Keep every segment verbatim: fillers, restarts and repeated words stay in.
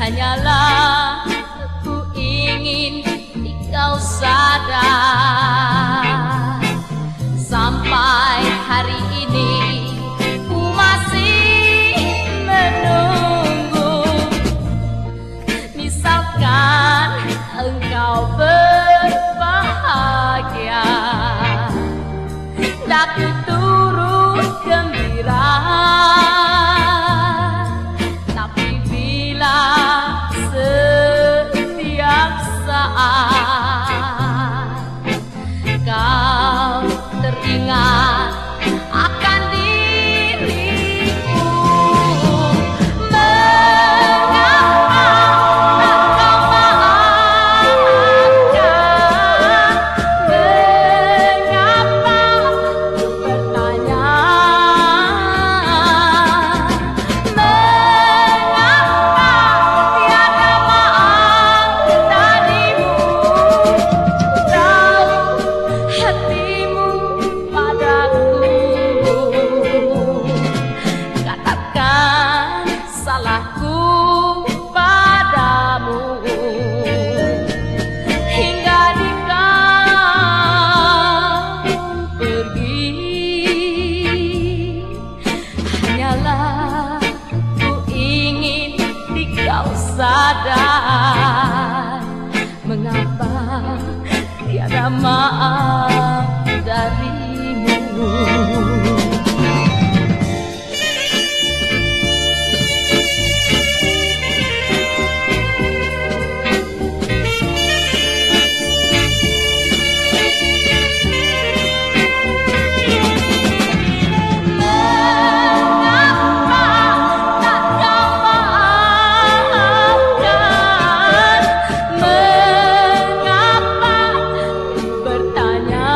Hanyalah ku ingin kau sadar, sampai hari ini ku masih menunggu. Misalkan engkau berbahagia, daku turut gembira. Tapi bila setiap saat kau teringat akan diriku, mengapa tak kau maafkan? Mengapa ku bertanya? Mengapa tiada maaf darimu? Tahu hatimu padaku. Katakan salahku padamu, hingga di kau pergi. Hanyalah ku ingin di kau sadar, mengapa tiada maaf darimu. Mengapa tak kau maafkan? Mengapa ku bertanya?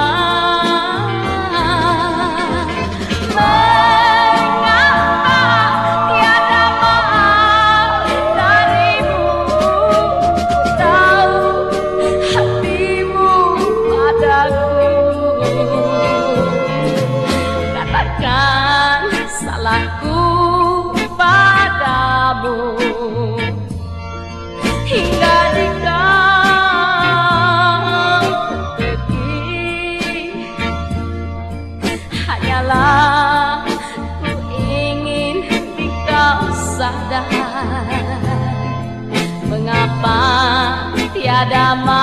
Mengapa tiada maaf darimu? Tahu hatimu padaku. Katakan salahku padamu, hingga di kau pergi. Hanyalah ku ingin di kau sadar, mengapa tiada maaf